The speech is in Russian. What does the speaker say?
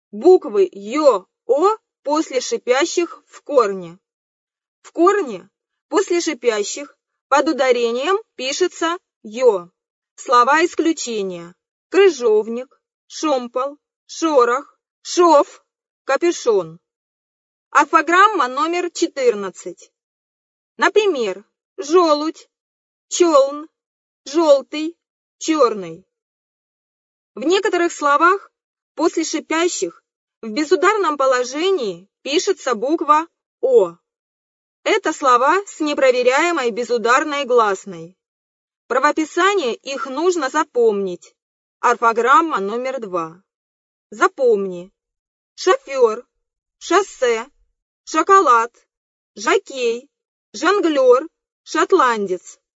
буквы ё, о после шипящих в корне. В корне после шипящих под ударением пишется ё. Слова исключения: крыжовник, шомпол, шорох, шов, капюшон. Орфограмма номер 14. Например, желудь, челн, желтый, черный. В некоторых словах после шипящих в безударном положении пишется буква О. Это слова с непроверяемой безударной гласной. Правописание их нужно запомнить. Орфограмма номер 2. Запомни: шофер, шоссе, шоколад, жокей, жонглер, шотландец.